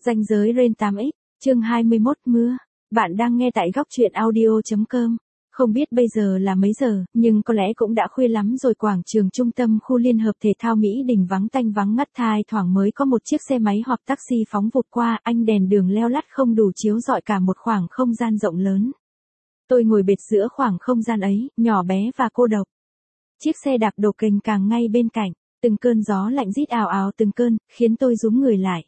Ranh giới Ren 8X, chương 21 mưa. Bạn đang nghe tại góc truyện audio.com. Không biết bây giờ là mấy giờ, nhưng có lẽ cũng đã khuya lắm rồi. Quảng trường trung tâm khu liên hợp thể thao Mỹ Đình vắng tanh vắng ngắt, thai thoảng mới có một chiếc xe máy hoặc taxi phóng vụt qua, ánh đèn đường leo lắt không đủ chiếu rọi cả một khoảng không gian rộng lớn. Tôi ngồi bệt giữa khoảng không gian ấy, nhỏ bé và cô độc. Chiếc xe đạp đổ kềnh càng ngay bên cạnh, từng cơn gió lạnh rít ào ào từng cơn, khiến tôi rúm người lại.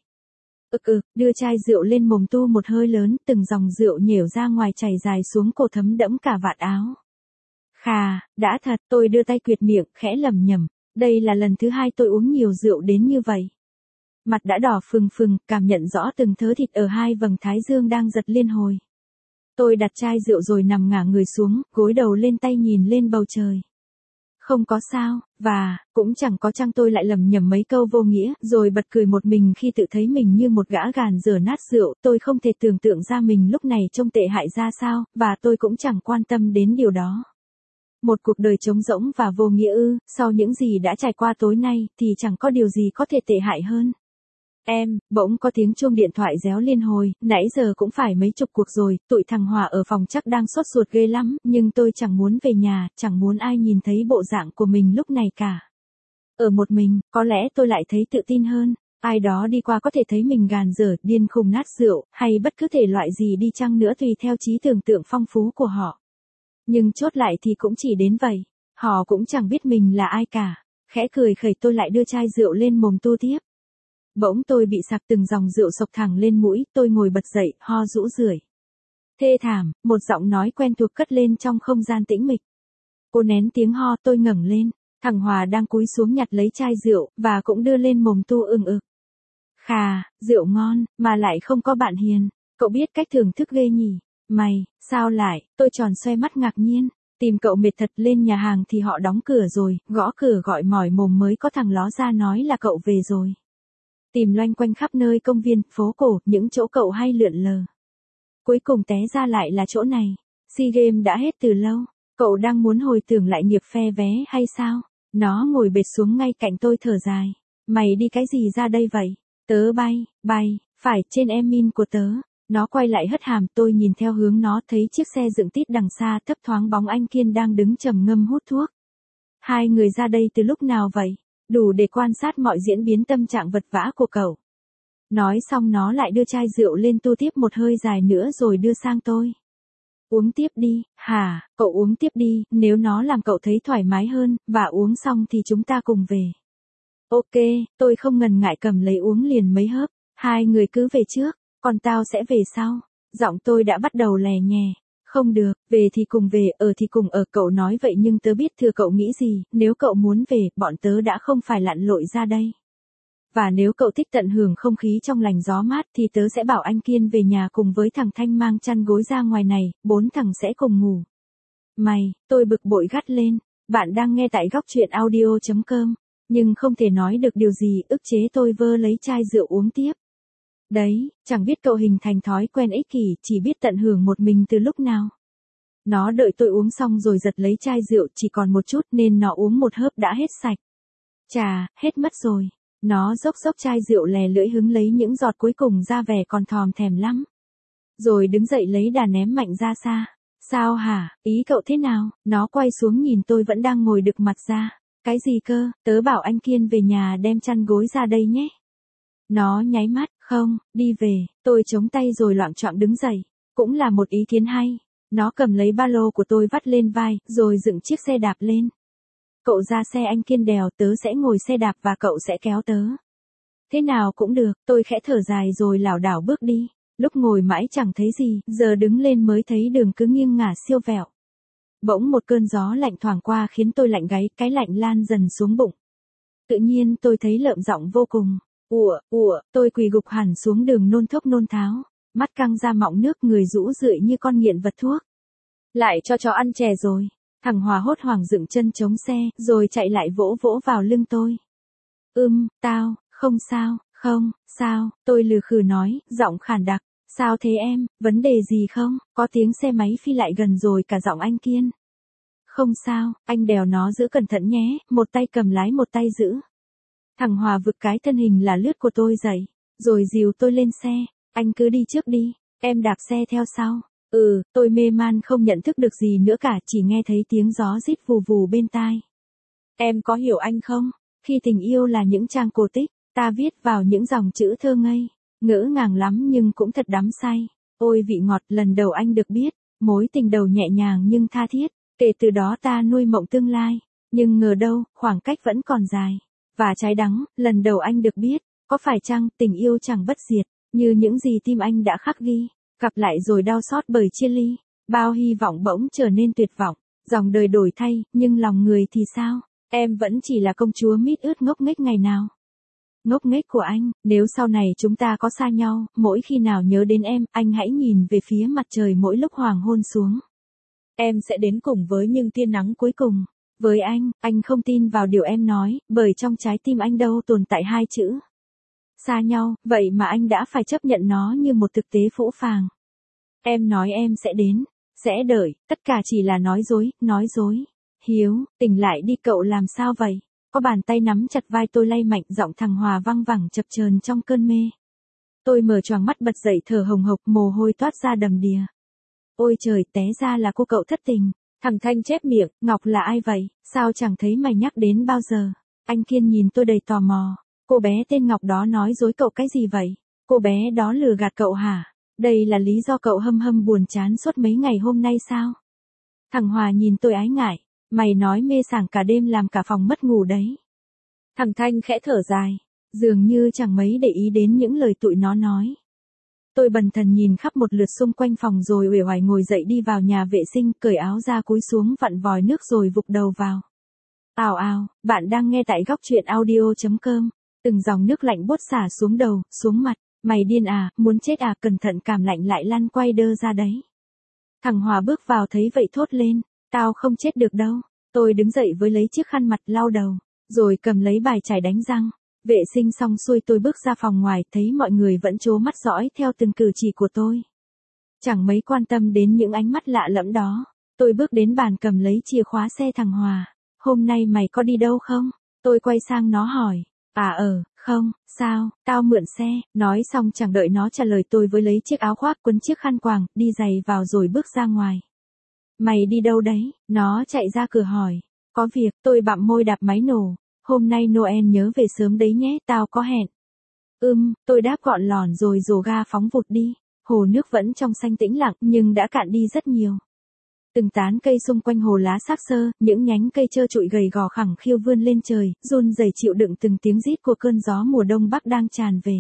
Đưa chai rượu lên mồm tu một hơi lớn, từng dòng rượu nhểu ra ngoài chảy dài xuống cổ thấm đẫm cả vạt áo. Khà, đã thật, tôi đưa tay quệt miệng, khẽ lẩm nhẩm, đây là lần thứ hai tôi uống nhiều rượu đến như vậy. Mặt đã đỏ phừng phừng, cảm nhận rõ từng thớ thịt ở hai vầng thái dương đang giật liên hồi. Tôi đặt chai rượu rồi nằm ngả người xuống, gối đầu lên tay nhìn lên bầu trời. Không có sao, và, cũng chẳng có chăng. Tôi lại lẩm nhẩm mấy câu vô nghĩa, rồi bật cười một mình khi tự thấy mình như một gã gàn dở nát rượu. Tôi không thể tưởng tượng ra mình lúc này trông tệ hại ra sao, và tôi cũng chẳng quan tâm đến điều đó. Một cuộc đời trống rỗng và vô nghĩa ư? Sau những gì đã trải qua tối nay, thì chẳng có điều gì có thể tệ hại hơn. Bỗng có tiếng chuông điện thoại réo liên hồi, nãy giờ cũng phải mấy chục cuộc rồi, tụi thằng Hòa ở phòng chắc đang sốt ruột ghê lắm, nhưng tôi chẳng muốn về nhà, chẳng muốn ai nhìn thấy bộ dạng của mình lúc này cả. Ở một mình, có lẽ tôi lại thấy tự tin hơn, ai đó đi qua có thể thấy mình gàn dở, điên khùng nát rượu, hay bất cứ thể loại gì đi chăng nữa tùy theo trí tưởng tượng phong phú của họ. Nhưng chốt lại thì cũng chỉ đến vậy, họ cũng chẳng biết mình là ai cả. Khẽ cười khẩy tôi lại đưa chai rượu lên mồm tu tiếp. Bỗng tôi bị sặc từng dòng rượu xộc thẳng lên mũi, tôi ngồi bật dậy, ho rũ rượi. Thê thảm, một giọng nói quen thuộc cất lên trong không gian tĩnh mịch. Cô nén tiếng ho, tôi ngẩng lên, thằng Hòa đang cúi xuống nhặt lấy chai rượu, và cũng đưa lên mồm tu ưng ực. Khà, rượu ngon, mà lại không có bạn hiền, cậu biết cách thưởng thức ghê nhỉ? Mày, sao lại? Tôi tròn xoe mắt ngạc nhiên. Tìm cậu mệt thật, lên nhà hàng thì họ đóng cửa rồi, gõ cửa gọi mỏi mồm mới có thằng ló ra nói là cậu về rồi. Tìm loanh quanh khắp nơi công viên, phố cổ, những chỗ cậu hay lượn lờ. Cuối cùng té ra lại là chỗ này. SEA Games đã hết từ lâu. Cậu đang muốn hồi tưởng lại nghiệp phe vé hay sao? Nó ngồi bệt xuống ngay cạnh tôi thở dài. Mày đi cái gì ra đây vậy? Tớ bay, phải trên Emin của tớ. Nó quay lại hất hàm, tôi nhìn theo hướng nó, thấy chiếc xe dựng tít đằng xa, thấp thoáng bóng anh Kiên đang đứng trầm ngâm hút thuốc. Hai người ra đây từ lúc nào vậy? Đủ để quan sát mọi diễn biến tâm trạng vật vã của cậu. Nói xong nó lại đưa chai rượu lên tu tiếp một hơi dài nữa rồi đưa sang tôi. Uống tiếp đi, hả, cậu uống tiếp đi, nếu nó làm cậu thấy thoải mái hơn, và uống xong thì chúng ta cùng về. Ok, tôi không ngần ngại cầm lấy uống liền mấy hớp, hai người cứ về trước, còn tao sẽ về sau. Giọng tôi đã bắt đầu lè nhè. Không được, về thì cùng về, ở thì cùng ở. Cậu nói vậy nhưng tớ biết thừa cậu nghĩ gì, nếu cậu muốn về, bọn tớ đã không phải lặn lội ra đây. Và nếu cậu thích tận hưởng không khí trong lành gió mát thì tớ sẽ bảo anh Kiên về nhà cùng với thằng Thanh mang chăn gối ra ngoài này, 4 thằng sẽ cùng ngủ. Mày, tôi bực bội gắt lên, bạn đang nghe tại góc truyện audio.com, nhưng không thể nói được điều gì, ức chế tôi vơ lấy chai rượu uống tiếp. Đấy, chẳng biết cậu hình thành thói quen ích kỷ, chỉ biết tận hưởng một mình từ lúc nào. Nó đợi tôi uống xong rồi giật lấy chai rượu, chỉ còn một chút nên nó uống một hớp đã hết sạch. Chà, hết mất rồi. Nó dốc chai rượu lè lưỡi hứng lấy những giọt cuối cùng ra vẻ còn thòm thèm lắm. Rồi đứng dậy lấy đà ném mạnh ra xa. Sao hả, ý cậu thế nào? Nó quay xuống nhìn tôi vẫn đang ngồi đực mặt ra. Cái gì cơ, tớ bảo anh Kiên về nhà đem chăn gối ra đây nhé. Nó nháy mắt, không, đi về. Tôi chống tay rồi loạng choạng đứng dậy. Cũng là một ý kiến hay. Nó cầm lấy ba lô của tôi vắt lên vai, rồi dựng chiếc xe đạp lên. Cậu ra xe anh Kiên đèo, tớ sẽ ngồi xe đạp và cậu sẽ kéo tớ. Thế nào cũng được, tôi khẽ thở dài rồi lảo đảo bước đi. Lúc ngồi mãi chẳng thấy gì, giờ đứng lên mới thấy đường cứ nghiêng ngả siêu vẹo. Bỗng một cơn gió lạnh thoảng qua khiến tôi lạnh gáy, cái lạnh lan dần xuống bụng. Tự nhiên tôi thấy lợm giọng vô cùng. Tôi quỳ gục hẳn xuống đường nôn thốc nôn tháo. Mắt căng ra mọng nước, người rũ rượi như con nghiện vật thuốc. Lại cho chó ăn chè rồi. Thằng Hòa hốt hoảng dựng chân chống xe, rồi chạy lại vỗ vỗ vào lưng tôi. Tao, không sao, tôi lừ khừ nói, giọng khàn đặc. Sao thế em, vấn đề gì không? Có tiếng xe máy phi lại gần rồi cả giọng anh Kiên. Không sao, anh đèo nó giữ cẩn thận nhé, một tay cầm lái một tay giữ. Thằng Hòa vực cái thân hình là lướt của tôi dậy. rồi dìu tôi lên xe, anh cứ đi trước đi, em đạp xe theo sau. Tôi mê man không nhận thức được gì nữa cả, chỉ nghe thấy tiếng gió rít vù vù bên tai. Em có hiểu anh không? Khi tình yêu là những trang cổ tích, ta viết vào những dòng chữ thơ ngây, ngỡ ngàng lắm nhưng cũng thật đắm say. Ôi vị ngọt lần đầu anh được biết, mối tình đầu nhẹ nhàng nhưng tha thiết, kể từ đó ta nuôi mộng tương lai, nhưng ngờ đâu, khoảng cách vẫn còn dài. Và trái đắng, lần đầu anh được biết, có phải chăng tình yêu chẳng bất diệt, như những gì tim anh đã khắc ghi, gặp lại rồi đau xót bởi chia ly, bao hy vọng bỗng trở nên tuyệt vọng, dòng đời đổi thay, nhưng lòng người thì sao? Em vẫn chỉ là công chúa mít ướt ngốc nghếch ngày nào. Ngốc nghếch của anh, nếu sau này chúng ta có xa nhau, mỗi khi nào nhớ đến em, anh hãy nhìn về phía mặt trời mỗi lúc hoàng hôn xuống. Em sẽ đến cùng với những tia nắng cuối cùng. Với anh không tin vào điều em nói, bởi trong trái tim anh đâu tồn tại hai chữ. Xa nhau, vậy mà anh đã phải chấp nhận nó như một thực tế phũ phàng. Em nói em sẽ đến, sẽ đợi, tất cả chỉ là nói dối. Hiếu, tỉnh lại đi cậu làm sao vậy? Có bàn tay nắm chặt vai tôi lay mạnh, giọng thằng Hòa văng vẳng chập chờn trong cơn mê. Tôi mở choàng mắt bật dậy thở hồng hộc, mồ hôi toát ra đầm đìa. Ôi trời, té ra là cô cậu thất tình. Thằng Thanh chép miệng, Ngọc là ai vậy? Sao chẳng thấy mày nhắc đến bao giờ? Anh Kiên nhìn tôi đầy tò mò. Cô bé tên Ngọc đó nói dối cậu cái gì vậy? Cô bé đó lừa gạt cậu hả? Đây là lý do cậu hâm buồn chán suốt mấy ngày hôm nay sao? Thằng Hòa nhìn tôi ái ngại. Mày nói mê sảng cả đêm làm cả phòng mất ngủ đấy. Thằng Thanh khẽ thở dài, dường như chẳng mấy để ý đến những lời tụi nó nói. Tôi bần thần nhìn khắp một lượt xung quanh phòng rồi uể oải ngồi dậy đi vào nhà vệ sinh, cởi áo ra cúi xuống vặn vòi nước rồi vụt đầu vào. Ào, bạn đang nghe tại góc truyện audio.com. Từng dòng nước lạnh buốt xả xuống đầu, xuống mặt. Mày điên à, muốn chết à, cẩn thận cảm lạnh lại lăn quay đơ ra đấy. Thằng Hòa bước vào thấy vậy thốt lên. Tao không chết được đâu. Tôi đứng dậy với lấy chiếc khăn mặt lau đầu, rồi cầm lấy bài chải đánh răng. Vệ sinh xong xuôi tôi bước ra phòng ngoài, thấy mọi người vẫn trố mắt dõi theo từng cử chỉ của tôi. Chẳng mấy quan tâm đến những ánh mắt lạ lẫm đó. Tôi bước đến bàn cầm lấy chìa khóa xe thằng Hòa. Hôm nay mày có đi đâu không? Tôi quay sang nó hỏi. Không, sao, tao mượn xe. Nói xong chẳng đợi nó trả lời tôi với lấy chiếc áo khoác quấn chiếc khăn quàng, đi giày vào rồi bước ra ngoài. Mày đi đâu đấy? Nó chạy ra cửa hỏi. Có việc, tôi bặm môi đạp máy nổ. Hôm nay Noel nhớ về sớm đấy nhé, tao có hẹn. Tôi đáp gọn lỏn rồi rồ ga phóng vụt đi. Hồ nước vẫn trong xanh tĩnh lặng nhưng đã cạn đi rất nhiều. Từng tán cây xung quanh hồ lá xác xơ, những nhánh cây trơ trụi gầy gò khẳng khiu vươn lên trời, run rẩy chịu đựng từng tiếng rít của cơn gió mùa đông bắc đang tràn về.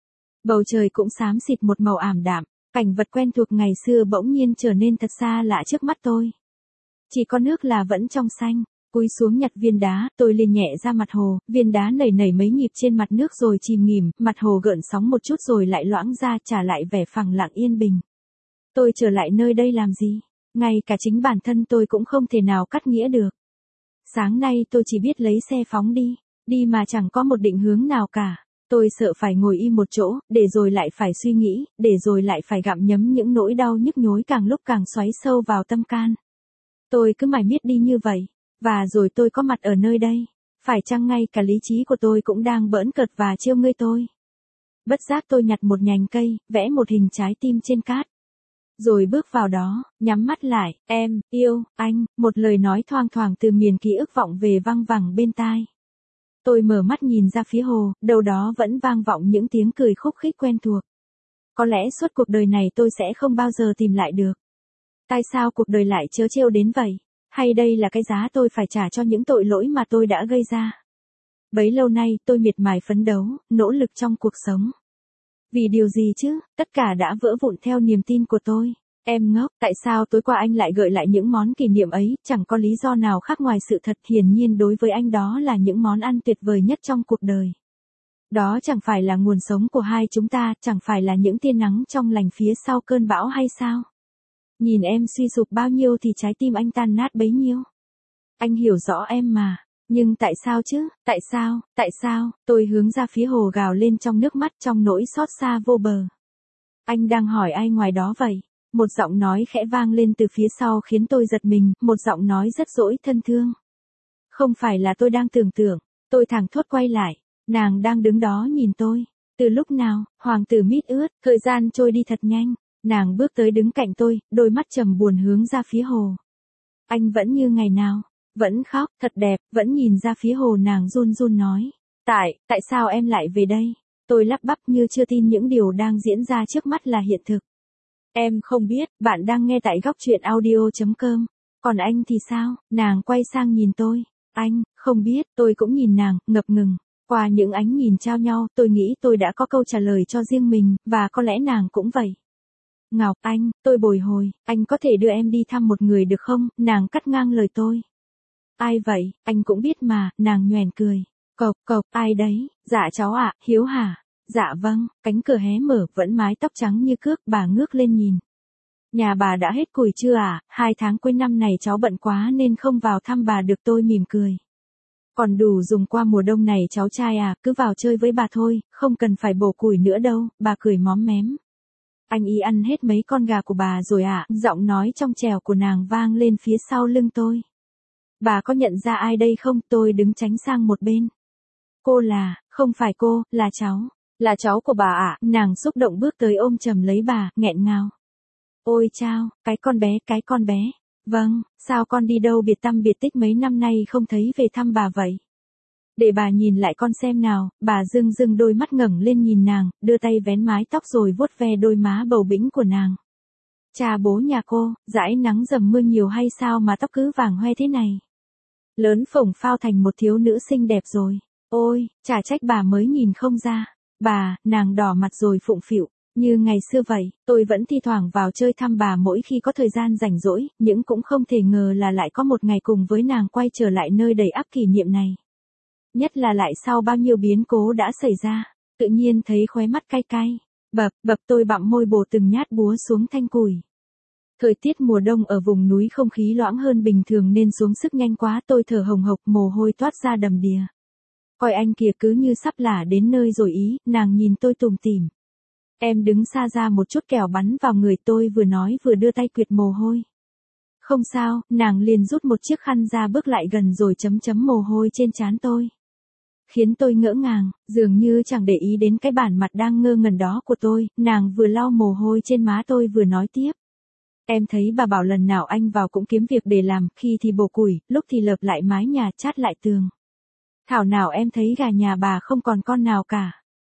Bầu trời cũng xám xịt một màu ảm đạm. Cảnh vật quen thuộc ngày xưa bỗng nhiên trở nên thật xa lạ trước mắt tôi. Chỉ có nước là vẫn trong xanh. Cúi xuống nhặt viên đá, tôi lên nhẹ ra mặt hồ, viên đá nảy nảy mấy nhịp trên mặt nước rồi chìm nghỉm, mặt hồ gợn sóng một chút rồi lại loãng ra, trả lại vẻ phẳng lặng yên bình. Tôi trở lại nơi đây làm gì? Ngay cả chính bản thân tôi cũng không thể nào cắt nghĩa được. Sáng nay tôi chỉ biết lấy xe phóng đi mà chẳng có một định hướng nào cả. Tôi sợ phải ngồi im một chỗ, để rồi lại phải suy nghĩ, để rồi lại phải gặm nhấm những nỗi đau nhức nhối càng lúc càng xoáy sâu vào tâm can. Tôi cứ mải miết đi như vậy, và rồi tôi có mặt ở nơi đây. Phải chăng ngay cả lý trí của tôi cũng đang bỡn cợt và trêu ngươi tôi? Bất giác tôi nhặt một nhành cây, vẽ một hình trái tim trên cát. Rồi bước vào đó, nhắm mắt lại, em, yêu, anh, một lời nói thoang thoảng từ miền ký ức vọng về văng vẳng bên tai. Tôi mở mắt nhìn ra phía hồ, đâu đó vẫn vang vọng những tiếng cười khúc khích quen thuộc. Có lẽ suốt cuộc đời này tôi sẽ không bao giờ tìm lại được. Tại sao cuộc đời lại trớ trêu đến vậy? Hay đây là cái giá tôi phải trả cho những tội lỗi mà tôi đã gây ra? Bấy lâu nay tôi miệt mài phấn đấu, nỗ lực trong cuộc sống. Vì điều gì chứ, tất cả đã vỡ vụn theo niềm tin của tôi. Em ngốc, tại sao tối qua anh lại gợi lại những món kỷ niệm ấy, chẳng có lý do nào khác ngoài sự thật. Hiển nhiên đối với anh đó là những món ăn tuyệt vời nhất trong cuộc đời. Đó chẳng phải là nguồn sống của hai chúng ta, chẳng phải là những tia nắng trong lành phía sau cơn bão hay sao? Nhìn em suy sụp bao nhiêu thì trái tim anh tan nát bấy nhiêu. Anh hiểu rõ em mà. Nhưng tại sao chứ, tại sao, tôi hướng ra phía hồ gào lên trong nước mắt trong nỗi xót xa vô bờ. Anh đang hỏi ai ngoài đó vậy? Một giọng nói khẽ vang lên từ phía sau khiến tôi giật mình, một giọng nói rất dỗi thân thương. Không phải là tôi đang tưởng tượng, tôi thảng thốt quay lại, nàng đang đứng đó nhìn tôi. Từ lúc nào, hoàng tử mít ướt, thời gian trôi đi thật nhanh. Nàng bước tới đứng cạnh tôi, đôi mắt trầm buồn hướng ra phía hồ. Anh vẫn như ngày nào, vẫn khóc, thật đẹp, vẫn nhìn ra phía hồ. Nàng run run nói. Tại sao em lại về đây? Tôi lắp bắp như chưa tin những điều đang diễn ra trước mắt là hiện thực. Em không biết, bạn đang nghe tại góc truyện audio.com. Còn anh thì sao? Nàng quay sang nhìn tôi. Anh, không biết, tôi cũng nhìn nàng, ngập ngừng. Qua những ánh nhìn trao nhau, tôi nghĩ tôi đã có câu trả lời cho riêng mình, và có lẽ nàng cũng vậy. Ngọc, anh, tôi bồi hồi, anh có thể đưa em đi thăm một người được không? Nàng cắt ngang lời tôi. Ai vậy, anh cũng biết mà, nàng nhoẻn cười. Cộc, ai đấy? Dạ cháu ạ, Hiếu hả? Dạ vâng, cánh cửa hé mở, vẫn mái tóc trắng như cước, bà ngước lên nhìn. Nhà bà đã hết củi chưa ạ? 2 tháng cuối năm này cháu bận quá nên không vào thăm bà được, tôi mỉm cười. Còn đủ dùng qua mùa đông này cháu trai à, cứ vào chơi với bà thôi, không cần phải bổ củi nữa đâu, bà cười móm mém. Anh ý ăn hết mấy con gà của bà rồi ạ, giọng nói trong trẻo của nàng vang lên phía sau lưng tôi. Bà có nhận ra ai đây không? Tôi đứng tránh sang một bên. Cô là, không phải cô, là cháu. Là cháu của bà ạ, nàng xúc động bước tới ôm chầm lấy bà, nghẹn ngào. Ôi chao, cái con bé. Vâng, sao con đi đâu biệt tăm biệt tích mấy năm nay không thấy về thăm bà vậy? Để bà nhìn lại con xem nào, bà dưng đôi mắt ngẩng lên nhìn nàng, đưa tay vén mái tóc rồi vuốt ve đôi má bầu bĩnh của nàng. Cha bố nhà cô, dãi nắng dầm mưa nhiều hay sao mà tóc cứ vàng hoe thế này? Lớn phồng phao thành một thiếu nữ xinh đẹp rồi. Ôi, chả trách bà mới nhìn không ra. Bà, nàng đỏ mặt rồi phụng phịu. Như ngày xưa vậy, tôi vẫn thi thoảng vào chơi thăm bà mỗi khi có thời gian rảnh rỗi, nhưng cũng không thể ngờ là lại có một ngày cùng với nàng quay trở lại nơi đầy ắp kỷ niệm này. Nhất là lại sau bao nhiêu biến cố đã xảy ra, tự nhiên thấy khóe mắt cay cay. Bập tôi bặm môi bổ từng nhát búa xuống thanh củi. Thời tiết mùa đông ở vùng núi không khí loãng hơn bình thường nên xuống sức nhanh quá, tôi thở hồng hộc, mồ hôi toát ra đầm đìa. Coi anh kìa, cứ như sắp lả đến nơi rồi ý, nàng nhìn tôi tủm tỉm. Em đứng xa ra một chút kẻo bắn vào người, tôi vừa nói vừa đưa tay quệt mồ hôi. Không sao, nàng liền rút một chiếc khăn ra bước lại gần rồi chấm mồ hôi trên trán tôi. Khiến tôi ngỡ ngàng, dường như chẳng để ý đến cái bản mặt đang ngơ ngẩn đó của tôi, nàng vừa lau mồ hôi trên má tôi vừa nói tiếp. Em thấy bà bảo lần nào anh vào cũng kiếm việc để làm, khi thì bổ củi, lúc thì lợp lại mái nhà, chát lại tường. Thảo nào em thấy gà nhà bà không còn con nào cả.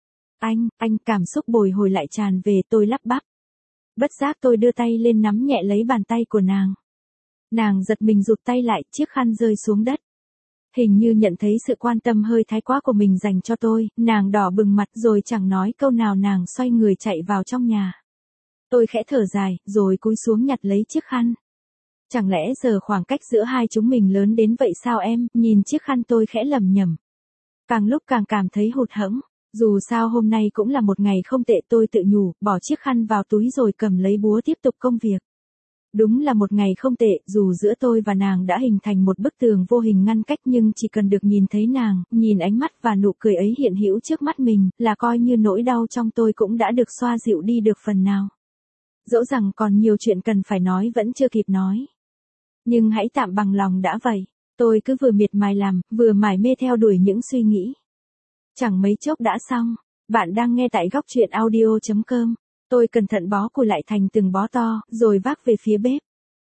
Anh, cảm xúc bồi hồi lại tràn về, tôi lắp bắp. Bất giác tôi đưa tay lên nắm nhẹ lấy bàn tay của nàng. Nàng giật mình rụt tay lại, chiếc khăn rơi xuống đất. Hình như nhận thấy sự quan tâm hơi thái quá của mình dành cho tôi, nàng đỏ bừng mặt rồi chẳng nói câu nào, nàng xoay người chạy vào trong nhà. Tôi khẽ thở dài, rồi cúi xuống nhặt lấy chiếc khăn. Chẳng lẽ giờ khoảng cách giữa hai chúng mình lớn đến vậy sao em? Nhìn chiếc khăn tôi khẽ lẩm nhẩm. Càng lúc càng cảm thấy hụt hẫng. Dù sao hôm nay cũng là một ngày không tệ, tôi tự nhủ, bỏ chiếc khăn vào túi rồi cầm lấy búa tiếp tục công việc. Đúng là một ngày không tệ, dù giữa tôi và nàng đã hình thành một bức tường vô hình ngăn cách, nhưng chỉ cần được nhìn thấy nàng, nhìn ánh mắt và nụ cười ấy hiện hữu trước mắt mình, là coi như nỗi đau trong tôi cũng đã được xoa dịu đi được phần nào. Dẫu rằng còn nhiều chuyện cần phải nói vẫn chưa kịp nói. Nhưng hãy tạm bằng lòng đã vậy. Tôi cứ vừa miệt mài làm, vừa mải mê theo đuổi những suy nghĩ. Chẳng mấy chốc đã xong. Bạn đang nghe tại góc truyện audio.com. Tôi cẩn thận bó củi lại thành từng bó to, rồi vác về phía bếp.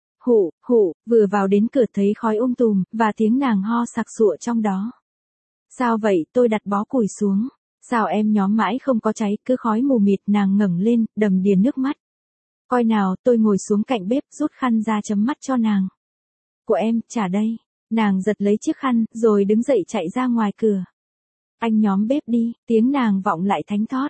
Hụ, vừa vào đến cửa thấy khói tùm, và tiếng nàng ho sặc sụa trong đó. Sao vậy? Tôi đặt bó củi xuống. Sao em nhóm mãi không có cháy, cứ khói mù mịt? Nàng ngẩng lên, đầm đìa nước mắt. Coi nào, tôi ngồi xuống cạnh bếp, rút khăn ra chấm mắt cho nàng. Của em, trả đây. Nàng giật lấy chiếc khăn, rồi đứng dậy chạy ra ngoài cửa. Anh nhóm bếp đi, tiếng nàng vọng lại thánh thót.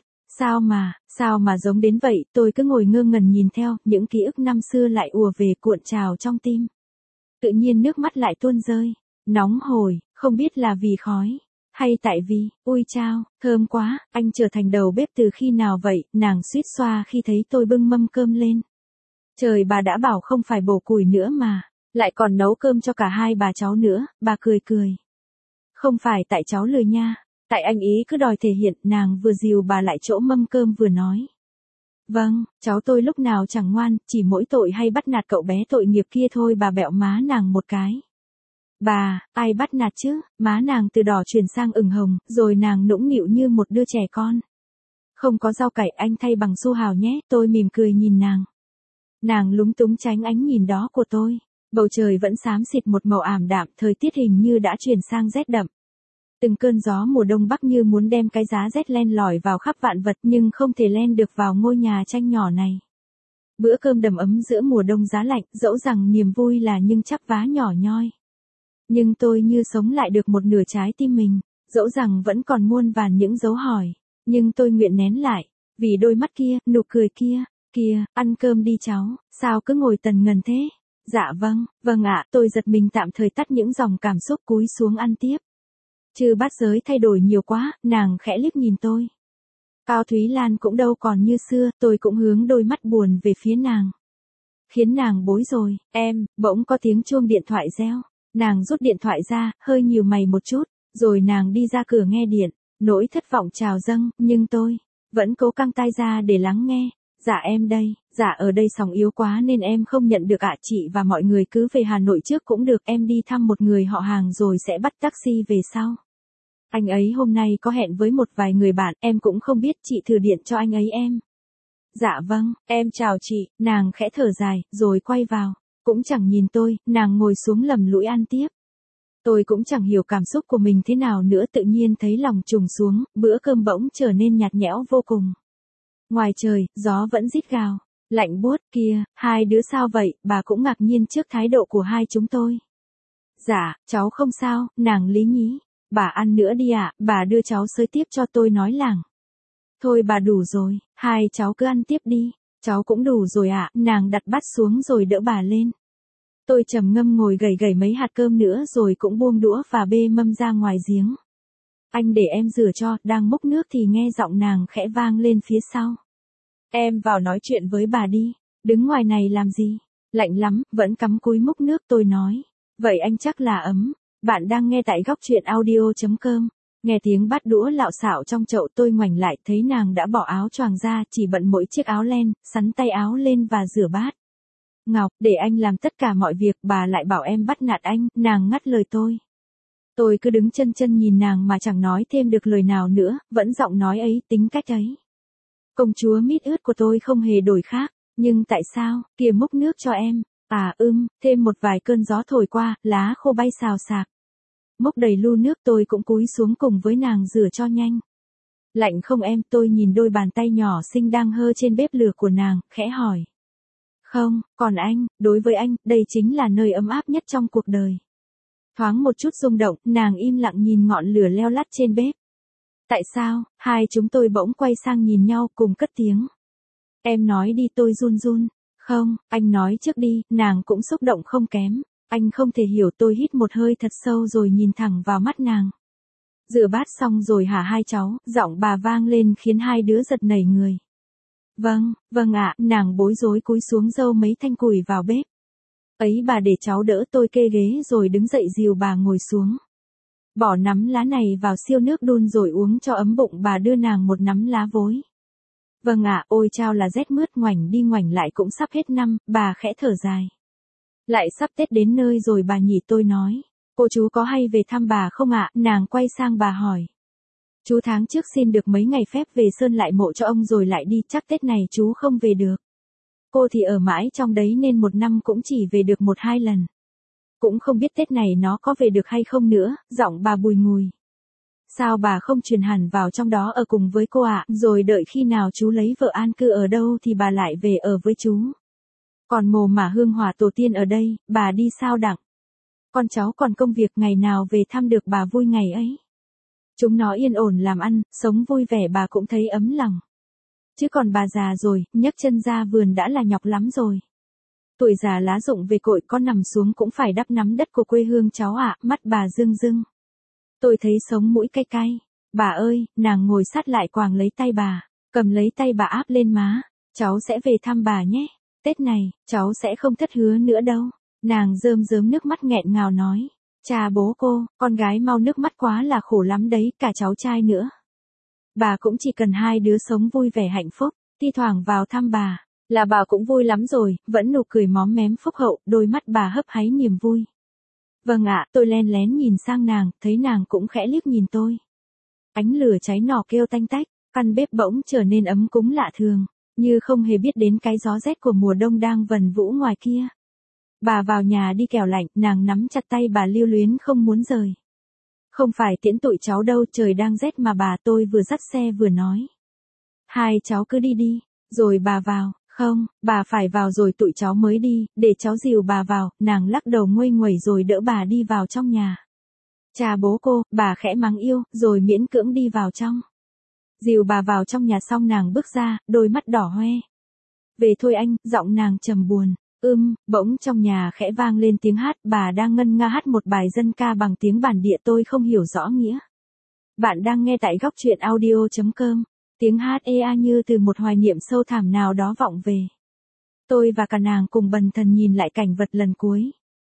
Sao mà giống đến vậy? Tôi cứ ngồi ngơ ngẩn nhìn theo, những ký ức năm xưa lại ùa về cuộn trào trong tim. Tự nhiên nước mắt lại tuôn rơi. Nóng hổi, không biết là vì khói. Hay tại vì, ui chao, thơm quá, anh trở thành đầu bếp từ khi nào vậy? Nàng suýt xoa khi thấy tôi bưng mâm cơm lên. Trời, bà đã bảo không phải bổ củi nữa mà, lại còn nấu cơm cho cả hai bà cháu nữa, bà cười. Không phải tại cháu lười nha, tại anh ý cứ đòi thể hiện. Nàng vừa dìu bà lại chỗ mâm cơm vừa nói. Vâng, cháu tôi lúc nào chẳng ngoan, chỉ mỗi tội hay bắt nạt cậu bé tội nghiệp kia thôi. Bà bẹo má nàng một cái. Bà, ai bắt nạt chứ? Má nàng từ đỏ chuyển sang ửng hồng, rồi nàng nũng nịu như một đứa trẻ con. Không có rau cải anh thay bằng su hào nhé, tôi mỉm cười nhìn nàng. Nàng lúng túng tránh ánh nhìn đó của tôi. Bầu trời vẫn xám xịt một màu ảm đạm, thời tiết hình như đã chuyển sang rét đậm. Từng cơn gió mùa đông bắc như muốn đem cái giá rét len lỏi vào khắp vạn vật nhưng không thể len được vào ngôi nhà tranh nhỏ này. Bữa cơm đầm ấm giữa mùa đông giá lạnh, dẫu rằng niềm vui là nhưng chắp vá nhỏ nhoi. Nhưng tôi như sống lại được một nửa trái tim mình, dẫu rằng vẫn còn muôn vàn những dấu hỏi. Nhưng tôi nguyện nén lại, vì đôi mắt kia, nụ cười kia, ăn cơm đi cháu, sao cứ ngồi tần ngần thế? Dạ vâng ạ, tôi giật mình tạm thời tắt những dòng cảm xúc cúi xuống ăn tiếp. Chứ bát giới thay đổi nhiều quá, nàng khẽ liếc nhìn tôi. Cao Thúy Lan cũng đâu còn như xưa, tôi cũng hướng đôi mắt buồn về phía nàng. Khiến nàng bối rồi, bỗng có tiếng chuông điện thoại reo. Nàng rút điện thoại ra, hơi nhíu mày một chút, rồi nàng đi ra cửa nghe điện, nỗi thất vọng trào dâng, nhưng tôi vẫn cố căng tai ra để lắng nghe. Dạ em đây, dạ ở đây sóng yếu quá nên em không nhận được ạ, chị và mọi người cứ về Hà Nội trước cũng được, em đi thăm một người họ hàng rồi sẽ bắt taxi về sau. Anh ấy hôm nay có hẹn với một vài người bạn, em cũng không biết, chị thử điện cho anh ấy em. Dạ vâng, em chào chị, nàng khẽ thở dài, rồi quay vào, cũng chẳng nhìn tôi, nàng ngồi xuống lầm lũi ăn tiếp. Tôi cũng chẳng hiểu cảm xúc của mình thế nào nữa, tự nhiên thấy lòng trùng xuống, bữa cơm bỗng trở nên nhạt nhẽo vô cùng. Ngoài trời, gió vẫn rít gào, lạnh buốt, kia, hai đứa sao vậy, bà cũng ngạc nhiên trước thái độ của hai chúng tôi. Dạ, cháu không sao, nàng lý nhí. Bà ăn nữa đi ạ, bà đưa cháu xới tiếp cho, tôi nói làng. Thôi bà đủ rồi, hai cháu cứ ăn tiếp đi, cháu cũng đủ rồi ạ, nàng đặt bát xuống rồi đỡ bà lên. Tôi trầm ngâm ngồi gẩy mấy hạt cơm nữa rồi cũng buông đũa và bê mâm ra ngoài giếng. Anh để em rửa cho, đang múc nước thì nghe giọng nàng khẽ vang lên phía sau. Em vào nói chuyện với bà đi, đứng ngoài này làm gì, lạnh lắm, vẫn cắm cúi múc nước, tôi nói. Vậy anh chắc là ấm. Bạn đang nghe tại góc truyện audio.com. Nghe tiếng bát đũa lạo xạo trong chậu, tôi ngoảnh lại thấy nàng đã bỏ áo choàng ra, chỉ bận mỗi chiếc áo len, sắn tay áo lên và rửa bát. Ngọc, để anh làm tất cả mọi việc, bà lại bảo em bắt nạt anh, nàng ngắt lời tôi. Tôi cứ đứng chân nhìn nàng mà chẳng nói thêm được lời nào nữa, vẫn giọng nói ấy, tính cách ấy. Công chúa mít ướt của tôi không hề đổi khác, nhưng tại sao, kìa múc nước cho em. Thêm một vài cơn gió thổi qua, lá khô bay xào xạc. Múc đầy lu nước, tôi cũng cúi xuống cùng với nàng rửa cho nhanh. Lạnh không em, tôi nhìn đôi bàn tay nhỏ xinh đang hơ trên bếp lửa của nàng, khẽ hỏi. Không, còn anh, đối với anh, đây chính là nơi ấm áp nhất trong cuộc đời. Thoáng một chút rung động, nàng im lặng nhìn ngọn lửa leo lắt trên bếp. Tại sao, hai chúng tôi bỗng quay sang nhìn nhau cùng cất tiếng. Em nói đi, tôi run. Không, anh nói trước đi, nàng cũng xúc động không kém. Anh không thể hiểu, tôi hít một hơi thật sâu rồi nhìn thẳng vào mắt nàng. Rửa bát xong rồi hả hai cháu, giọng bà vang lên khiến hai đứa giật nảy người. Vâng ạ, nàng bối rối cúi xuống dâu mấy thanh củi vào bếp. Ấy bà để cháu đỡ, tôi kê ghế rồi đứng dậy dìu bà ngồi xuống. Bỏ nắm lá này vào siêu nước đun rồi uống cho ấm bụng, bà đưa nàng một nắm lá vối. Vâng ạ, ôi chao là rét mướt, ngoảnh đi ngoảnh lại cũng sắp hết năm, bà khẽ thở dài. Lại sắp Tết đến nơi rồi bà nhỉ, tôi nói. Cô chú có hay về thăm bà không ạ? Nàng quay sang bà hỏi. Chú tháng trước xin được mấy ngày phép về Sơn lại mộ cho ông rồi lại đi, chắc Tết này chú không về được. Cô thì ở mãi trong đấy nên một năm cũng chỉ về được 1-2 lần. Cũng không biết Tết này nó có về được hay không nữa, giọng bà bùi ngùi. Sao bà không truyền hẳn vào trong đó ở cùng với cô ạ, rồi đợi khi nào chú lấy vợ an cư ở đâu thì bà lại về ở với chú. Còn mồ mả hương hỏa tổ tiên ở đây, bà đi sao đặng? Con cháu còn công việc, ngày nào về thăm được bà vui ngày ấy. Chúng nó yên ổn làm ăn, sống vui vẻ, bà cũng thấy ấm lòng. Chứ còn bà già rồi, nhấc chân ra vườn đã là nhọc lắm rồi. Tuổi già lá rụng về cội, con nằm xuống cũng phải đắp nắm đất của quê hương cháu ạ, mắt bà rưng. Tôi thấy sống mũi cay cay. Bà ơi, nàng ngồi sát lại quàng lấy tay bà, cầm lấy tay bà áp lên má. Cháu sẽ về thăm bà nhé. Tết này, cháu sẽ không thất hứa nữa đâu. Nàng rơm rớm nước mắt nghẹn ngào nói. Cha bố cô, con gái mau nước mắt quá là khổ lắm đấy, cả cháu trai nữa. Bà cũng chỉ cần hai đứa sống vui vẻ hạnh phúc, thi thoảng vào thăm bà, là bà cũng vui lắm rồi, vẫn nụ cười móm mém phúc hậu, đôi mắt bà hấp háy niềm vui. Vâng ạ, tôi len lén nhìn sang nàng, thấy nàng cũng khẽ liếc nhìn tôi. Ánh lửa cháy nỏ kêu tanh tách, Căn bếp bỗng trở nên ấm cúng lạ thường, như không hề biết đến cái gió rét của mùa đông đang vần vũ ngoài kia. Bà vào nhà đi kẻo lạnh, nàng nắm chặt tay bà lưu luyến không muốn rời. Không phải tiễn tụi cháu đâu, trời đang rét mà bà. Tôi vừa dắt xe vừa nói. Hai cháu cứ đi đi, rồi bà vào. Không, bà phải vào rồi tụi cháu mới đi, để cháu dìu bà vào. Nàng lắc đầu nguây nguẩy rồi đỡ bà đi vào trong nhà. Cha bố cô, bà khẽ mắng yêu, rồi miễn cưỡng đi vào trong. Dìu bà vào trong nhà xong nàng bước ra, đôi mắt đỏ hoe. Về thôi anh, giọng nàng trầm buồn. Bỗng trong nhà khẽ vang lên tiếng hát, bà đang ngân nga hát một bài dân ca bằng tiếng bản địa tôi không hiểu rõ nghĩa. Bạn đang nghe tại góc truyện audio.com, tiếng hát ea như từ một hoài niệm sâu thẳm nào đó vọng về. Tôi và cả nàng cùng bần thần nhìn lại cảnh vật lần cuối.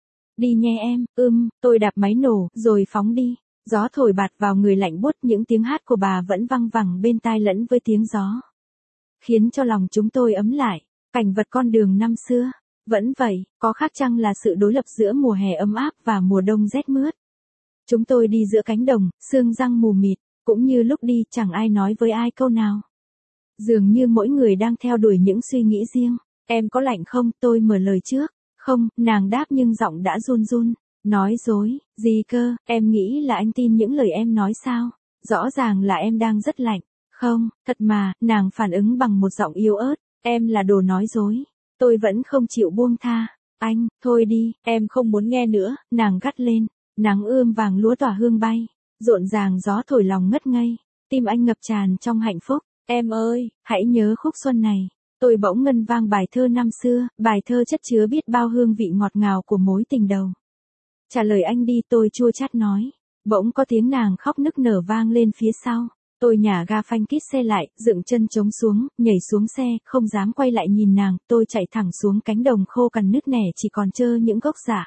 Đi nhé em, tôi đạp máy nổ, rồi phóng đi. Gió thổi bạt vào người lạnh buốt, những tiếng hát của bà vẫn văng vẳng bên tai lẫn với tiếng gió. Khiến cho lòng chúng tôi ấm lại, cảnh vật con đường năm xưa. Vẫn vậy, có khác chăng là sự đối lập giữa mùa hè ấm áp và mùa đông rét mướt. Chúng tôi đi giữa cánh đồng, sương răng mù mịt, cũng như lúc đi chẳng ai nói với ai câu nào. Dường như mỗi người đang theo đuổi những suy nghĩ riêng. Em có lạnh không? Tôi mở lời trước. Không, nàng đáp nhưng giọng đã run run. Nói dối, gì cơ, em nghĩ là anh tin những lời em nói sao? Rõ ràng là em đang rất lạnh. Không, thật mà, nàng phản ứng bằng một giọng yếu ớt. Em là đồ nói dối. Tôi vẫn không chịu buông tha. Anh, thôi đi, em không muốn nghe nữa, nàng gắt lên. Nắng ươm vàng lúa tỏa hương bay. Rộn ràng gió thổi lòng ngất ngây. Tim anh ngập tràn trong hạnh phúc. Em ơi, hãy nhớ khúc xuân này. Tôi bỗng ngân vang bài thơ năm xưa, bài thơ chất chứa biết bao hương vị ngọt ngào của mối tình đầu. Trả lời anh đi, tôi chua chát nói. Bỗng có tiếng nàng khóc nức nở vang lên phía sau. Tôi nhả ga phanh kít xe lại, dựng chân chống xuống, nhảy xuống xe, không dám quay lại nhìn nàng. Tôi chạy thẳng xuống cánh đồng khô cằn nứt nẻ chỉ còn trơ những gốc rạ.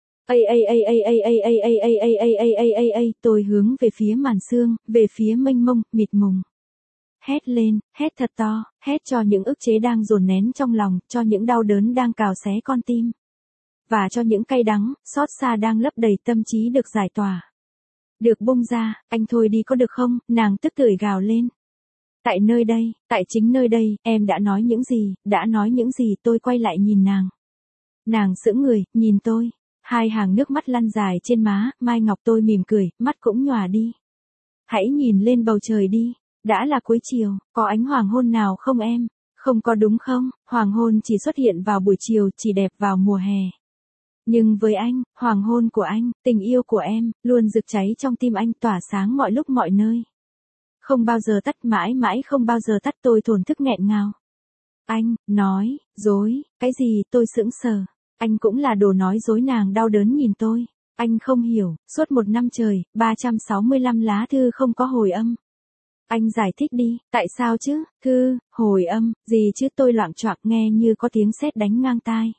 Tôi hướng về phía màn sương, về phía mênh mông, mịt mùng. Hét lên, hét thật to, hét cho những ức chế đang dồn nén trong lòng, cho những đau đớn đang cào xé con tim. Và cho những cay đắng, xót xa đang lấp đầy tâm trí được giải tỏa. Được bung ra, anh thôi đi có được không? Nàng tức tưởi gào lên. Tại nơi đây, tại chính nơi đây, em đã nói những gì, đã nói những gì? Tôi quay lại nhìn nàng. Nàng sững người, nhìn tôi. Hai hàng nước mắt lăn dài trên má, Mai Ngọc. Tôi mỉm cười, mắt cũng nhòa đi. Hãy nhìn lên bầu trời đi. Đã là cuối chiều, có ánh hoàng hôn nào không em? Không có đúng không? Hoàng hôn chỉ xuất hiện vào buổi chiều, chỉ đẹp vào mùa hè. Nhưng với anh, hoàng hôn của anh, tình yêu của em, luôn rực cháy trong tim anh, tỏa sáng mọi lúc mọi nơi. Không bao giờ tắt, mãi mãi không bao giờ tắt. Tôi thổn thức nghẹn ngào. Anh, nói, dối, cái gì? Tôi sững sờ. Anh cũng là đồ nói dối. Nàng đau đớn nhìn tôi. Anh không hiểu, suốt một năm trời, 365 lá thư không có hồi âm. Anh giải thích đi, tại sao chứ? Thư, hồi âm, gì chứ? Tôi loạng choạng nghe như có tiếng sét đánh ngang tai.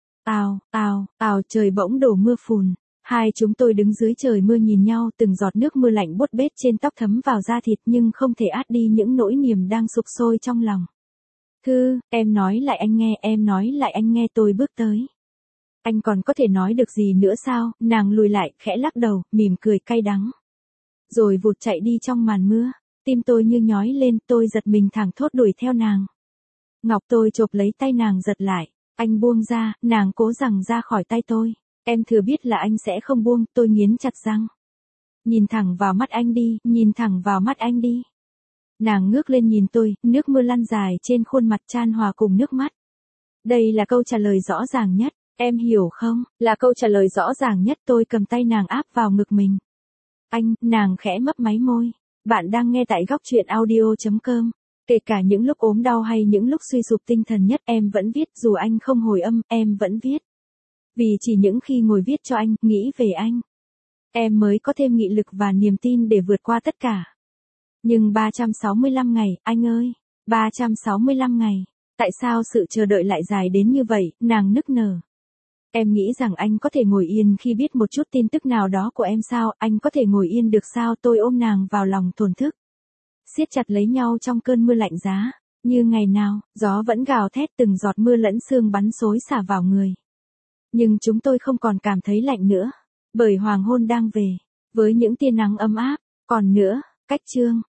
Trời bỗng đổ mưa phùn. Hai chúng tôi đứng dưới trời mưa nhìn nhau, từng giọt nước mưa lạnh buốt bết trên tóc thấm vào da thịt nhưng không thể át đi những nỗi niềm đang sục sôi trong lòng. Thư, em nói lại anh nghe, em nói lại anh nghe. Tôi bước tới. Anh còn có thể nói được gì nữa sao? Nàng lùi lại, khẽ lắc đầu, mỉm cười cay đắng. Rồi vụt chạy đi trong màn mưa. Tim tôi như nhói lên, tôi giật mình thẳng thốt đuổi theo nàng. Ngọc. Tôi chộp lấy tay nàng giật lại. Anh buông ra, nàng cố giằng ra khỏi tay tôi. Em thừa biết là anh sẽ không buông. Tôi nghiến chặt răng. Nhìn thẳng vào mắt anh đi, nhìn thẳng vào mắt anh đi. Nàng ngước lên nhìn tôi, nước mưa lăn dài trên khuôn mặt chan hòa cùng nước mắt. Đây là câu trả lời rõ ràng nhất, em hiểu không? Là câu trả lời rõ ràng nhất. Tôi cầm tay nàng áp vào ngực mình. Anh, nàng khẽ mấp máy môi. Bạn đang nghe tại góc truyện audio.com. Kể cả những lúc ốm đau hay những lúc suy sụp tinh thần nhất, em vẫn viết. Dù anh không hồi âm, em vẫn viết. Vì chỉ những khi ngồi viết cho anh, nghĩ về anh, em mới có thêm nghị lực và niềm tin để vượt qua tất cả. Nhưng 365 ngày, anh ơi, 365 ngày. Tại sao sự chờ đợi lại dài đến như vậy? Nàng nức nở. Em nghĩ rằng anh có thể ngồi yên khi biết một chút tin tức nào đó của em sao? Anh có thể ngồi yên được sao? Tôi ôm nàng vào lòng thổn thức. Siết chặt lấy nhau trong cơn mưa lạnh giá. Như ngày nào, gió vẫn gào thét, từng giọt mưa lẫn sương bắn xối xả vào người. Nhưng chúng tôi không còn cảm thấy lạnh nữa. Bởi hoàng hôn đang về. Với những tia nắng ấm áp. Còn nữa, cách chương.